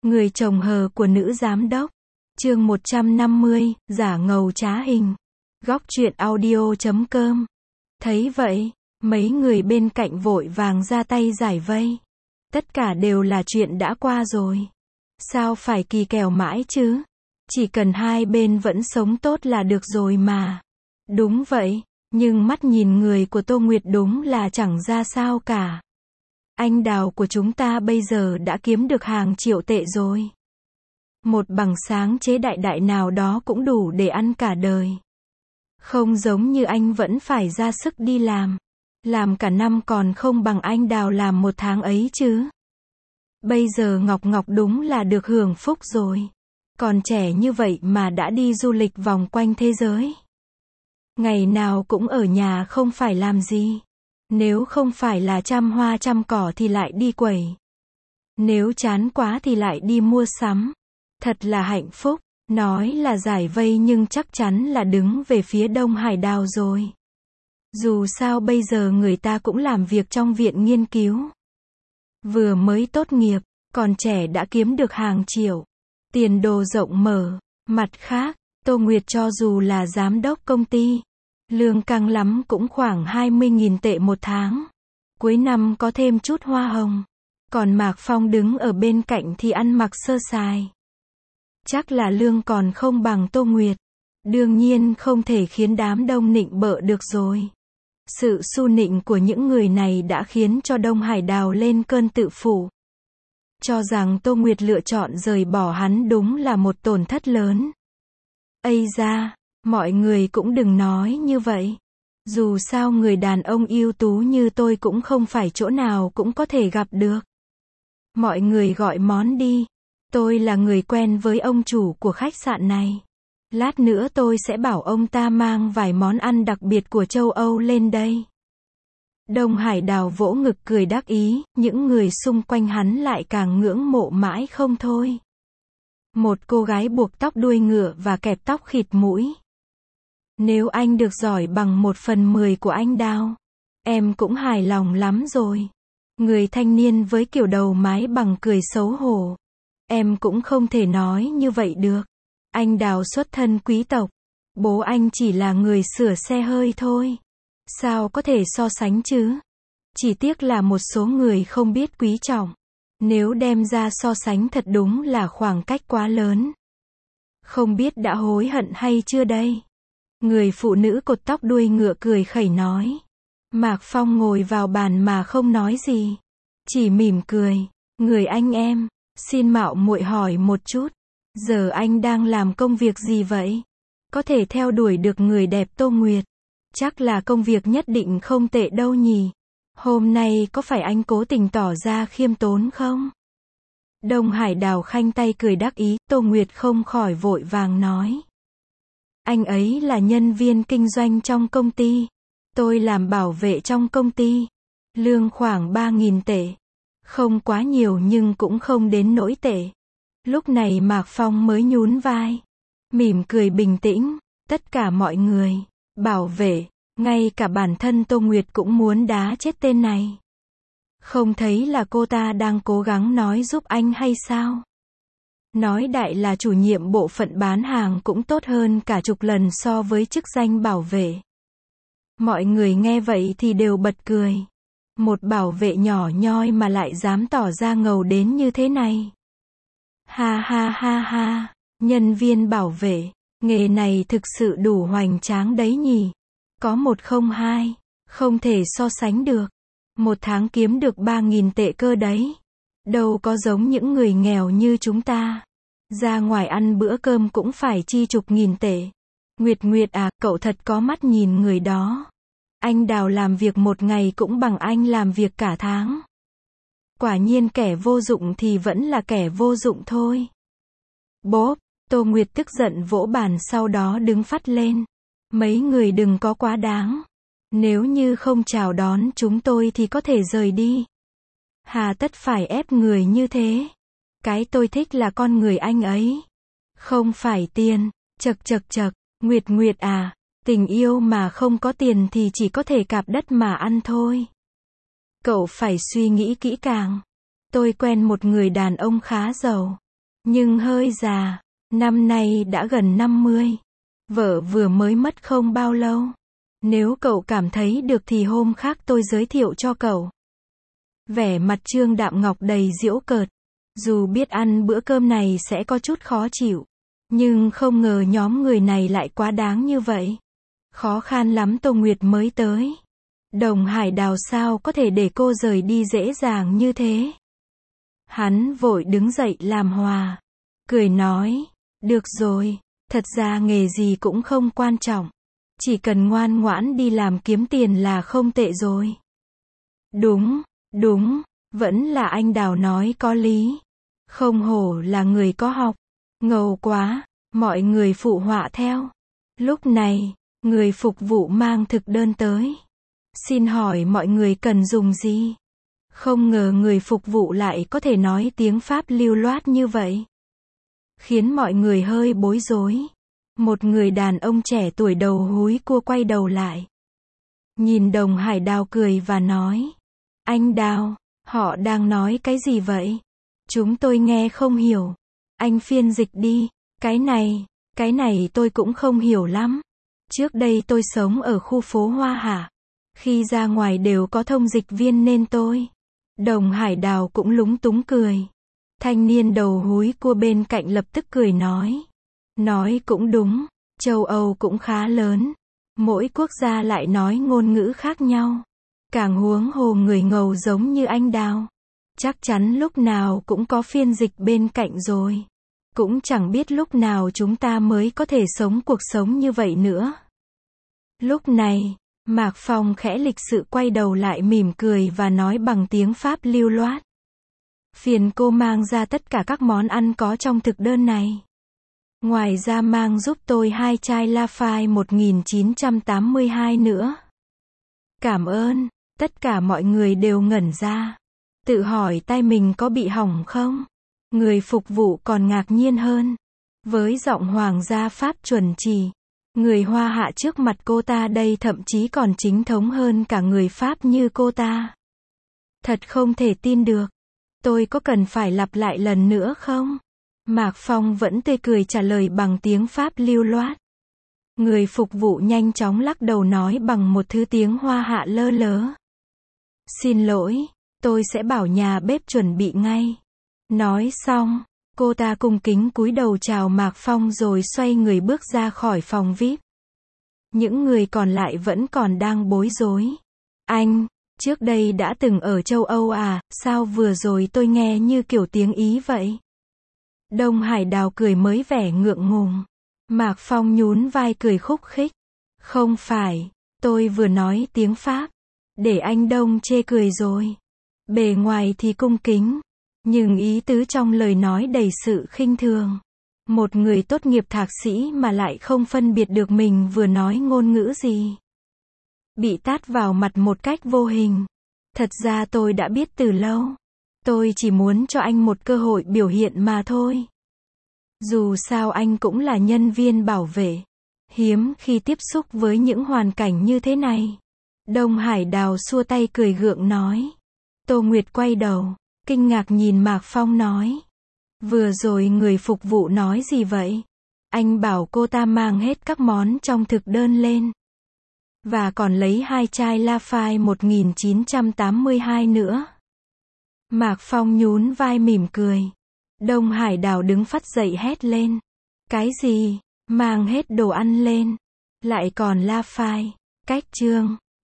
Người chồng hờ của nữ giám đốc. Chương 150, giả ngầu trá hình. Góc truyện audio.com. Thấy vậy, mấy người bên cạnh vội vàng ra tay giải vây. Tất cả đều là chuyện đã qua rồi. Sao phải kỳ kèo mãi chứ? Chỉ cần hai bên vẫn sống tốt là được rồi mà. Đúng vậy, nhưng mắt nhìn người của Tô Nguyệt đúng là chẳng ra sao cả. Anh Đào của chúng ta bây giờ đã kiếm được hàng triệu tệ rồi. Một bằng sáng chế đại đại nào đó cũng đủ để ăn cả đời. Không giống như anh vẫn phải ra sức đi làm cả năm còn không bằng anh Đào làm một tháng ấy chứ. Bây giờ Ngọc Ngọc đúng là được hưởng phúc rồi. Còn trẻ như vậy mà đã đi du lịch vòng quanh thế giới. Ngày nào cũng ở nhà không phải làm gì. Nếu không phải là chăm hoa chăm cỏ thì lại đi quẩy. Nếu chán quá thì lại đi mua sắm. Thật là hạnh phúc. Nói là giải vây nhưng chắc chắn là đứng về phía Đông Hải Đào rồi. Dù sao bây giờ người ta cũng làm việc trong viện nghiên cứu. Vừa mới tốt nghiệp, còn trẻ đã kiếm được hàng triệu. Tiền đồ rộng mở. Mặt khác, Tô Nguyệt cho dù là giám đốc công ty, lương căng lắm cũng khoảng 20.000 tệ một tháng. Cuối năm có thêm chút hoa hồng. Còn Mạc Phong đứng ở bên cạnh thì ăn mặc sơ sài. Chắc là lương còn không bằng Tô Nguyệt. Đương nhiên không thể khiến đám đông nịnh bợ được rồi. Sự su nịnh của những người này đã khiến cho Đông Hải Đào lên cơn tự phụ. Cho rằng Tô Nguyệt lựa chọn rời bỏ hắn đúng là một tổn thất lớn. Ây da, mọi người cũng đừng nói như vậy. Dù sao người đàn ông ưu tú như tôi cũng không phải chỗ nào cũng có thể gặp được. Mọi người gọi món đi. Tôi là người quen với ông chủ của khách sạn này. Lát nữa tôi sẽ bảo ông ta mang vài món ăn đặc biệt của châu Âu lên đây. Đông Hải Đào vỗ ngực cười đắc ý, những người xung quanh hắn lại càng ngưỡng mộ mãi không thôi. Một cô gái buộc tóc đuôi ngựa và kẹp tóc khịt mũi. Nếu anh được giỏi bằng 1/10 của anh Đào, em cũng hài lòng lắm rồi. Người thanh niên với kiểu đầu mái bằng cười xấu hổ. Em cũng không thể nói như vậy được. Anh Đào xuất thân quý tộc. Bố anh chỉ là người sửa xe hơi thôi. Sao có thể so sánh chứ? Chỉ tiếc là một số người không biết quý trọng. Nếu đem ra so sánh thật đúng là khoảng cách quá lớn. Không biết đã hối hận hay chưa đây? Người phụ nữ cột tóc đuôi ngựa cười khẩy nói. Mạc Phong ngồi vào bàn mà không nói gì. Chỉ mỉm cười. Người anh em, xin mạo muội hỏi một chút. Giờ anh đang làm công việc gì vậy? Có thể theo đuổi được người đẹp Tô Nguyệt. Chắc là công việc nhất định không tệ đâu nhỉ. Hôm nay có phải anh cố tình tỏ ra khiêm tốn không? Đông Hải Đào khanh tay cười đắc ý, Tô Nguyệt không khỏi vội vàng nói. Anh ấy là nhân viên kinh doanh trong công ty. Tôi làm bảo vệ trong công ty. Lương khoảng 3.000 tệ. Không quá nhiều nhưng cũng không đến nỗi tệ. Lúc này Mạc Phong mới nhún vai. Mỉm cười bình tĩnh. Tất cả mọi người, bảo vệ, ngay cả bản thân Tô Nguyệt cũng muốn đá chết tên này. Không thấy là cô ta đang cố gắng nói giúp anh hay sao? Nói đại là chủ nhiệm bộ phận bán hàng cũng tốt hơn cả chục lần so với chức danh bảo vệ. Mọi người nghe vậy thì đều bật cười. Một bảo vệ nhỏ nhoi mà lại dám tỏ ra ngầu đến như thế này. Ha ha ha ha, nhân viên bảo vệ, nghề này thực sự đủ hoành tráng đấy nhỉ. Có 102, không thể so sánh được. Một tháng kiếm được 3.000 tệ cơ đấy. Đâu có giống những người nghèo như chúng ta. Ra ngoài ăn bữa cơm cũng phải chi chục nghìn tệ. Nguyệt Nguyệt à, cậu thật có mắt nhìn người đó. Anh Đào làm việc một ngày cũng bằng anh làm việc cả tháng. Quả nhiên kẻ vô dụng thì vẫn là kẻ vô dụng thôi. Bốp, Tô Nguyệt tức giận vỗ bàn sau đó đứng phắt lên. Mấy người đừng có quá đáng. Nếu như không chào đón chúng tôi thì có thể rời đi. Hà tất phải ép người như thế. Cái tôi thích là con người anh ấy. Không phải tiền. Chậc chậc chậc, Nguyệt Nguyệt à, tình yêu mà không có tiền thì chỉ có thể cạp đất mà ăn thôi. Cậu phải suy nghĩ kỹ càng. Tôi quen một người đàn ông khá giàu. nhưng hơi già. Năm nay đã gần 50. Vợ vừa mới mất không bao lâu. Nếu cậu cảm thấy được thì hôm khác tôi giới thiệu cho cậu. Vẻ mặt Trương Đạm Ngọc đầy giễu cợt. Dù biết ăn bữa cơm này sẽ có chút khó chịu, nhưng không ngờ nhóm người này lại quá đáng như vậy. Khó khăn lắm Tô Nguyệt mới tới. Đồng Hải Đào sao có thể để cô rời đi dễ dàng như thế. Hắn vội đứng dậy làm hòa. Cười nói, được rồi, thật ra nghề gì cũng không quan trọng. Chỉ cần ngoan ngoãn đi làm kiếm tiền là không tệ rồi. Đúng, vẫn là anh Đào nói có lý. Không hổ là người có học. Ngầu quá, mọi người phụ họa theo. Lúc này, người phục vụ mang thực đơn tới. Xin hỏi mọi người cần dùng gì? Không ngờ người phục vụ lại có thể nói tiếng Pháp lưu loát như vậy. Khiến mọi người hơi bối rối. Một người đàn ông trẻ tuổi đầu húi cua quay đầu lại. Nhìn Đồng Hải Đào cười và nói. Anh Đào, họ đang nói cái gì vậy? Chúng tôi nghe không hiểu. Anh phiên dịch đi. Cái này tôi cũng không hiểu lắm. Trước đây tôi sống ở khu phố Hoa Hạ. Khi ra ngoài đều có thông dịch viên nên tôi. Đồng Hải Đào cũng lúng túng cười. Thanh niên đầu húi cua bên cạnh lập tức cười nói. Nói cũng đúng, châu Âu cũng khá lớn. Mỗi quốc gia lại nói ngôn ngữ khác nhau. Càng huống hồ người ngầu giống như anh Đào. Chắc chắn lúc nào cũng có phiên dịch bên cạnh rồi. Cũng chẳng biết lúc nào chúng ta mới có thể sống cuộc sống như vậy nữa. Lúc này, Mạc Phong khẽ lịch sự quay đầu lại mỉm cười và nói bằng tiếng Pháp lưu loát. Phiền cô mang ra tất cả các món ăn có trong thực đơn này. Ngoài ra mang giúp tôi 2 chai Lafite 1982 nữa. Cảm ơn, tất cả mọi người đều ngẩn ra. Tự hỏi tay mình có bị hỏng không? Người phục vụ còn ngạc nhiên hơn. Với giọng hoàng gia Pháp chuẩn chỉ. Người Hoa Hạ trước mặt cô ta đây thậm chí còn chính thống hơn cả người Pháp như cô ta. Thật không thể tin được. Tôi có cần phải lặp lại lần nữa không? Mạc Phong vẫn tươi cười trả lời bằng tiếng Pháp lưu loát. Người phục vụ nhanh chóng lắc đầu nói bằng một thứ tiếng Hoa Hạ lơ lớ. Xin lỗi, tôi sẽ bảo nhà bếp chuẩn bị ngay. Nói xong, cô ta cung kính cúi đầu chào Mạc Phong rồi xoay người bước ra khỏi phòng VIP. Những người còn lại vẫn còn đang bối rối. Anh, trước đây đã từng ở châu Âu à, sao vừa rồi tôi nghe như kiểu tiếng Ý vậy? Đông Hải Đào cười mới vẻ ngượng ngùng. Mạc Phong nhún vai cười khúc khích. Không phải, tôi vừa nói tiếng Pháp. Để anh Đông chê cười rồi. Bề ngoài thì cung kính, nhưng ý tứ trong lời nói đầy sự khinh thường. Một người tốt nghiệp thạc sĩ mà lại không phân biệt được mình vừa nói ngôn ngữ gì. Bị tát vào mặt một cách vô hình. Thật ra tôi đã biết từ lâu. Tôi chỉ muốn cho anh một cơ hội biểu hiện mà thôi. Dù sao anh cũng là nhân viên bảo vệ. Hiếm khi tiếp xúc với những hoàn cảnh như thế này. Đông Hải Đào xua tay cười gượng nói. Tô Nguyệt quay đầu, kinh ngạc nhìn Mạc Phong nói. Vừa rồi người phục vụ nói gì vậy? Anh bảo cô ta mang hết các món trong thực đơn lên. Và còn lấy 2 chai Lafite 1982 nữa. Mạc Phong nhún vai mỉm cười. Đông Hải Đào đứng phắt dậy hét lên. Cái gì? Mang hết đồ ăn lên. Lại còn Lafite. Cách chương.